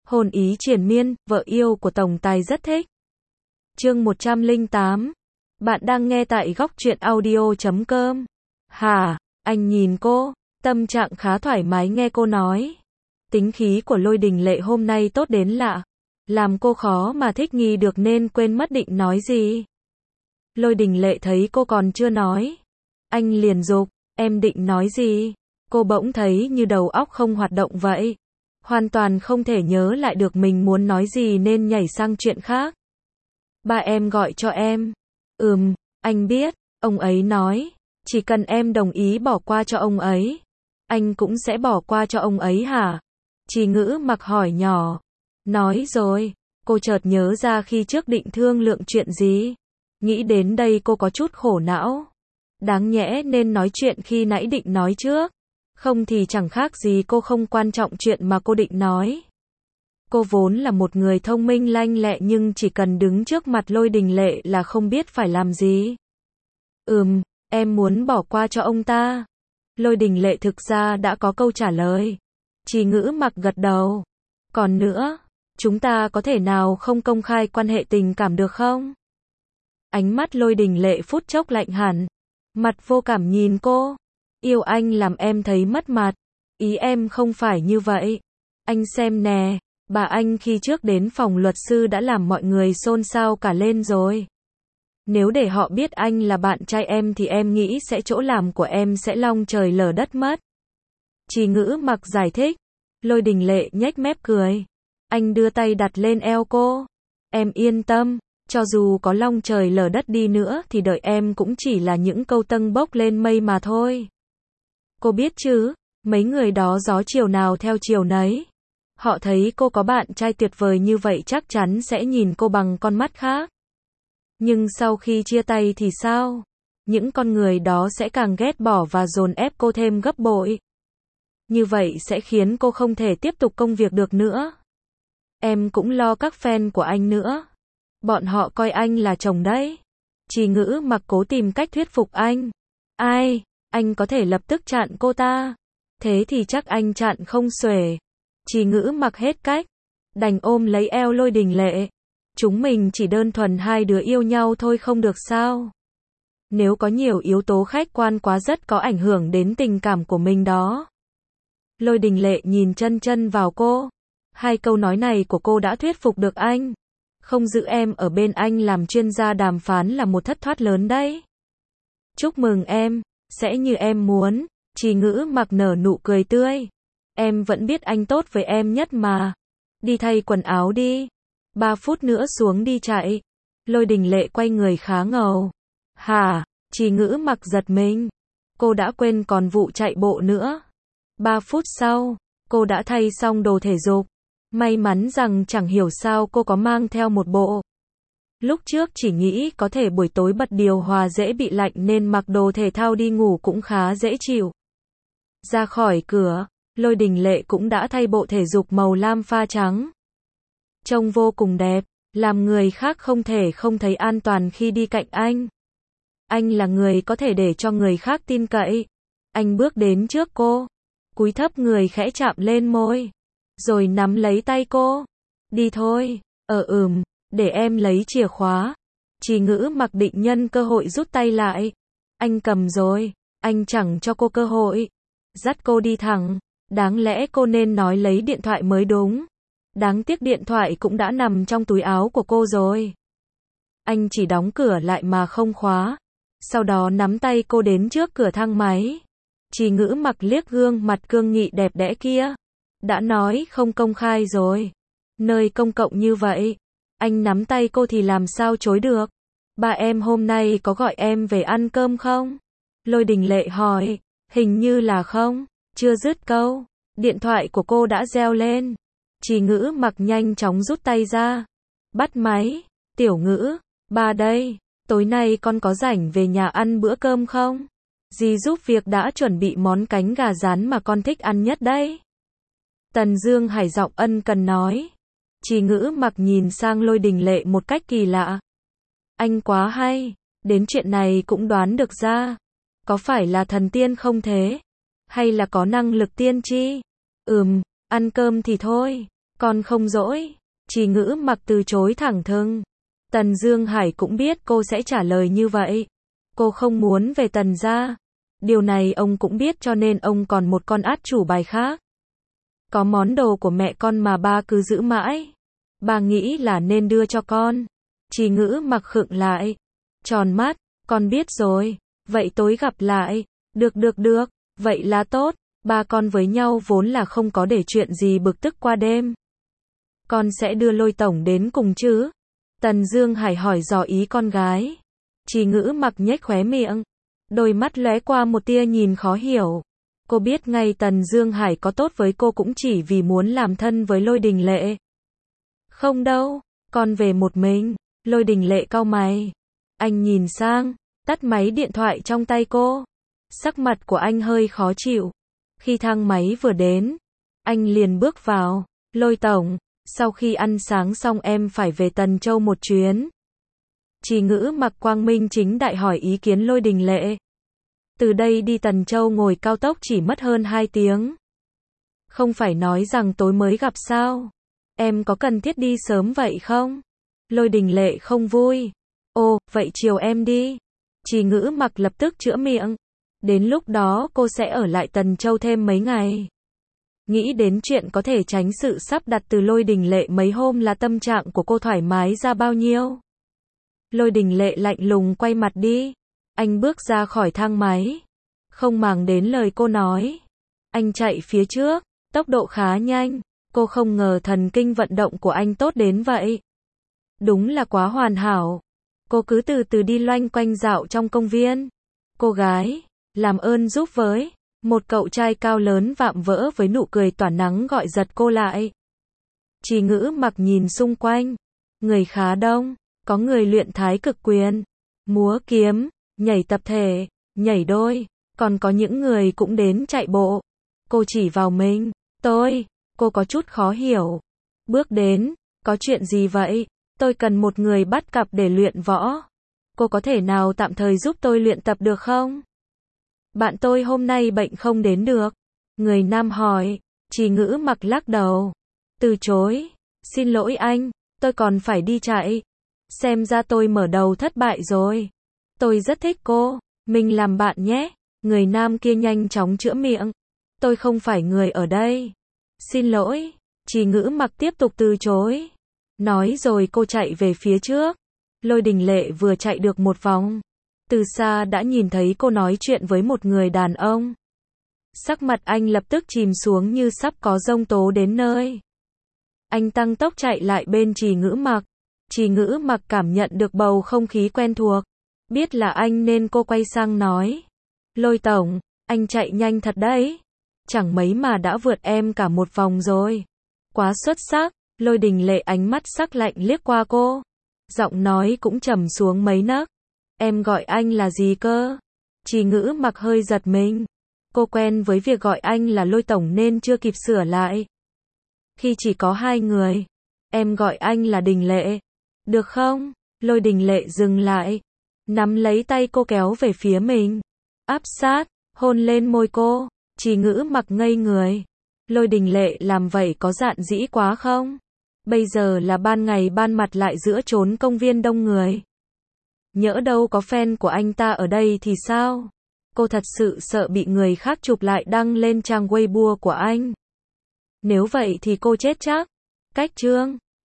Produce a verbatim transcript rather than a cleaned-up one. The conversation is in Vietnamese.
Hồn ý triền miên, vợ yêu của tổng tài rất thích. Chương một trăm lẻ tám. Bạn đang nghe tại góc truyện audio chấm com. Hả, anh nhìn cô, tâm trạng khá thoải mái nghe cô nói. Tính khí của Lôi Đình Lệ hôm nay tốt đến lạ, làm cô khó mà thích nghi được nên quên mất định nói gì. Lôi Đình Lệ thấy cô còn chưa nói, anh liền dục, em định nói gì? Cô bỗng thấy như đầu óc không hoạt động vậy. Hoàn toàn không thể nhớ lại được mình muốn nói gì nên nhảy sang chuyện khác. Ba em gọi cho em. Ừm, anh biết, ông ấy nói, chỉ cần em đồng ý bỏ qua cho ông ấy, anh cũng sẽ bỏ qua cho ông ấy hả? Trì Ngữ Mặc hỏi nhỏ. Nói rồi, cô chợt nhớ ra khi trước định thương lượng chuyện gì. Nghĩ đến đây cô có chút khổ não. Đáng nhẽ nên nói chuyện khi nãy định nói trước. Không thì chẳng khác gì cô không quan trọng chuyện mà cô định nói. Cô vốn là một người thông minh lanh lẹ nhưng chỉ cần đứng trước mặt Lôi Đình Lệ là không biết phải làm gì. Ừm, em muốn bỏ qua cho ông ta. Lôi Đình Lệ thực ra đã có câu trả lời. Trì Ngữ Mặc gật đầu. Còn nữa, chúng ta có thể nào không công khai quan hệ tình cảm được không? Ánh mắt Lôi Đình Lệ phút chốc lạnh hẳn. Mặt vô cảm nhìn cô. Yêu anh làm em thấy mất mặt. Ý em không phải như vậy. Anh xem nè, bà anh khi trước đến phòng luật sư đã làm mọi người xôn xao cả lên rồi. Nếu để họ biết anh là bạn trai em thì em nghĩ sẽ chỗ làm của em sẽ long trời lở đất mất. Trì Ngữ Mặc giải thích. Lôi Đình Lệ nhếch mép cười. Anh đưa tay đặt lên eo cô. Em yên tâm, cho dù có long trời lở đất đi nữa thì đợi em cũng chỉ là những câu tâng bốc lên mây mà thôi. Cô biết chứ, mấy người đó gió chiều nào theo chiều nấy. Họ thấy cô có bạn trai tuyệt vời như vậy chắc chắn sẽ nhìn cô bằng con mắt khác. Nhưng sau khi chia tay thì sao? Những con người đó sẽ càng ghét bỏ và dồn ép cô thêm gấp bội. Như vậy sẽ khiến cô không thể tiếp tục công việc được nữa. Em cũng lo các fan của anh nữa. Bọn họ coi anh là chồng đấy. Trì Ngữ Mặc cố tìm cách thuyết phục anh. Ai, anh có thể lập tức chặn cô ta. Thế thì chắc anh chặn không xuể. Trì Ngữ Mặc hết cách. Đành ôm lấy eo Lôi Đình Lệ. Chúng mình chỉ đơn thuần hai đứa yêu nhau thôi không được sao? Nếu có nhiều yếu tố khách quan quá rất có ảnh hưởng đến tình cảm của mình đó. Lôi Đình Lệ nhìn chân chân vào cô. Hai câu nói này của cô đã thuyết phục được anh. Không giữ em ở bên anh làm chuyên gia đàm phán là một thất thoát lớn đấy. Chúc mừng em, sẽ như em muốn. Trì Ngữ Mặc nở nụ cười tươi. Em vẫn biết anh tốt với em nhất mà. Đi thay quần áo đi. Ba phút nữa xuống đi chạy. Lôi Đình Lệ quay người khá ngầu. Hả? Trì Ngữ Mặc giật mình. Cô đã quên còn vụ chạy bộ nữa. Ba phút sau, cô đã thay xong đồ thể dục. May mắn rằng chẳng hiểu sao cô có mang theo một bộ. Lúc trước chỉ nghĩ có thể buổi tối bật điều hòa dễ bị lạnh nên mặc đồ thể thao đi ngủ cũng khá dễ chịu. Ra khỏi cửa, Lôi Đình Lệ cũng đã thay bộ thể dục màu lam pha trắng. Trông vô cùng đẹp, làm người khác không thể không thấy an toàn khi đi cạnh anh. Anh là người có thể để cho người khác tin cậy. Anh bước đến trước cô, cúi thấp người khẽ chạm lên môi, rồi nắm lấy tay cô. Đi thôi, ờ ừm, để em lấy chìa khóa. Trì Ngữ Mặc định nhân cơ hội rút tay lại. Anh cầm rồi, anh chẳng cho cô cơ hội. Dắt cô đi thẳng, đáng lẽ cô nên nói lấy điện thoại mới đúng. Đáng tiếc điện thoại cũng đã nằm trong túi áo của cô rồi. Anh chỉ đóng cửa lại mà không khóa. Sau đó nắm tay cô đến trước cửa thang máy. Trì Ngữ Mặc liếc gương mặt cương nghị đẹp đẽ kia. Đã nói không công khai rồi. Nơi công cộng như vậy, anh nắm tay cô thì làm sao chối được. Ba em hôm nay có gọi em về ăn cơm không? Lôi Đình Lệ hỏi. Hình như là không. Chưa dứt câu, điện thoại của cô đã reo lên. Trì Ngữ Mặc nhanh chóng rút tay ra. Bắt máy. Tiểu Ngữ, ba đây. Tối nay con có rảnh về nhà ăn bữa cơm không? Dì giúp việc đã chuẩn bị món cánh gà rán mà con thích ăn nhất đấy. Tần Dương Hải giọng ân cần nói. Trì Ngữ Mặc nhìn sang Lôi Đình Lệ một cách kỳ lạ. Anh quá hay, đến chuyện này cũng đoán được ra. Có phải là thần tiên không thế? Hay là có năng lực tiên tri? Ừm, ăn cơm thì thôi. Con không dỗi. Trì Ngữ Mặc từ chối thẳng thừng. Tần Dương Hải cũng biết cô sẽ trả lời như vậy. Cô không muốn về Tần gia. Điều này ông cũng biết cho nên ông còn một con át chủ bài khác. Có món đồ của mẹ con mà ba cứ giữ mãi. Ba nghĩ là nên đưa cho con. Trì Ngữ Mặc khựng lại. Tròn mắt, con biết rồi. Vậy tối gặp lại. Được được được, vậy là tốt. Ba con với nhau vốn là không có để chuyện gì bực tức qua đêm. Con sẽ đưa Lôi tổng đến cùng chứ? Tần Dương Hải hỏi dò ý con gái. Trì Ngữ Mặc nhếch khóe miệng. Đôi mắt lóe qua một tia nhìn khó hiểu. Cô biết ngay Tần Dương Hải có tốt với cô cũng chỉ vì muốn làm thân với Lôi Đình Lệ. Không đâu, con về một mình. Lôi Đình Lệ cau mày. Anh nhìn sang, tắt máy điện thoại trong tay cô. Sắc mặt của anh hơi khó chịu. Khi thang máy vừa đến, anh liền bước vào. Lôi tổng, sau khi ăn sáng xong em phải về Tần Châu một chuyến. Trì Ngữ Mặc quang minh chính đại hỏi ý kiến Lôi Đình Lệ. Từ đây đi Tần Châu ngồi cao tốc chỉ mất hơn hai tiếng. Không phải nói rằng tối mới gặp sao? Em có cần thiết đi sớm vậy không? Lôi Đình Lệ không vui. Ồ, vậy chiều em đi. Trì Ngữ Mặc lập tức chữa miệng. Đến lúc đó cô sẽ ở lại Tần Châu thêm mấy ngày. Nghĩ đến chuyện có thể tránh sự sắp đặt từ Lôi Đình Lệ mấy hôm là tâm trạng của cô thoải mái ra bao nhiêu. Lôi Đình Lệ lạnh lùng quay mặt đi. Anh bước ra khỏi thang máy. Không màng đến lời cô nói. Anh chạy phía trước, tốc độ khá nhanh. Cô không ngờ thần kinh vận động của anh tốt đến vậy. Đúng là quá hoàn hảo. Cô cứ từ từ đi loanh quanh dạo trong công viên. Cô gái, làm ơn giúp với. Một cậu trai cao lớn vạm vỡ với nụ cười tỏa nắng gọi giật cô lại. Trì Ngữ Mặc nhìn xung quanh. Người khá đông. Có người luyện thái cực quyền, múa kiếm, nhảy tập thể, nhảy đôi. Còn có những người cũng đến chạy bộ. Cô chỉ vào mình. Tôi. Cô có chút khó hiểu. Bước đến. Có chuyện gì vậy? Tôi cần một người bắt cặp để luyện võ. Cô có thể nào tạm thời giúp tôi luyện tập được không? Bạn tôi hôm nay bệnh không đến được. Người nam hỏi. Trì Ngữ Mặc lắc đầu. Từ chối. Xin lỗi anh. Tôi còn phải đi chạy. Xem ra tôi mở đầu thất bại rồi. Tôi rất thích cô. Mình làm bạn nhé. Người nam kia nhanh chóng chữa miệng. Tôi không phải người ở đây. Xin lỗi. Trì Ngữ Mặc tiếp tục từ chối. Nói rồi cô chạy về phía trước. Lôi Đình Lệ vừa chạy được một vòng. Từ xa đã nhìn thấy cô nói chuyện với một người đàn ông. Sắc mặt anh lập tức chìm xuống như sắp có giông tố đến nơi. Anh tăng tốc chạy lại bên Trì Ngữ Mặc. Trì Ngữ Mặc cảm nhận được bầu không khí quen thuộc. Biết là anh nên cô quay sang nói. Lôi tổng, anh chạy nhanh thật đấy. Chẳng mấy mà đã vượt em cả một vòng rồi. Quá xuất sắc. Lôi Đình Lệ ánh mắt sắc lạnh liếc qua cô. Giọng nói cũng trầm xuống mấy nấc. Em gọi anh là gì cơ? Trì Ngữ Mặc hơi giật mình. Cô quen với việc gọi anh là Lôi tổng nên chưa kịp sửa lại. Khi chỉ có hai người. Em gọi anh là Đình Lệ. Được không? Lôi Đình Lệ dừng lại. Nắm lấy tay cô kéo về phía mình. Áp sát, hôn lên môi cô. Trì Ngữ Mặc ngây người. Lôi Đình Lệ làm vậy có dạn dĩ quá không? Bây giờ là ban ngày ban mặt lại giữa chốn công viên đông người. Nhỡ đâu có fan của anh ta ở đây thì sao? Cô thật sự sợ bị người khác chụp lại đăng lên trang Weibo của anh. Nếu vậy thì cô chết chắc. Cách chương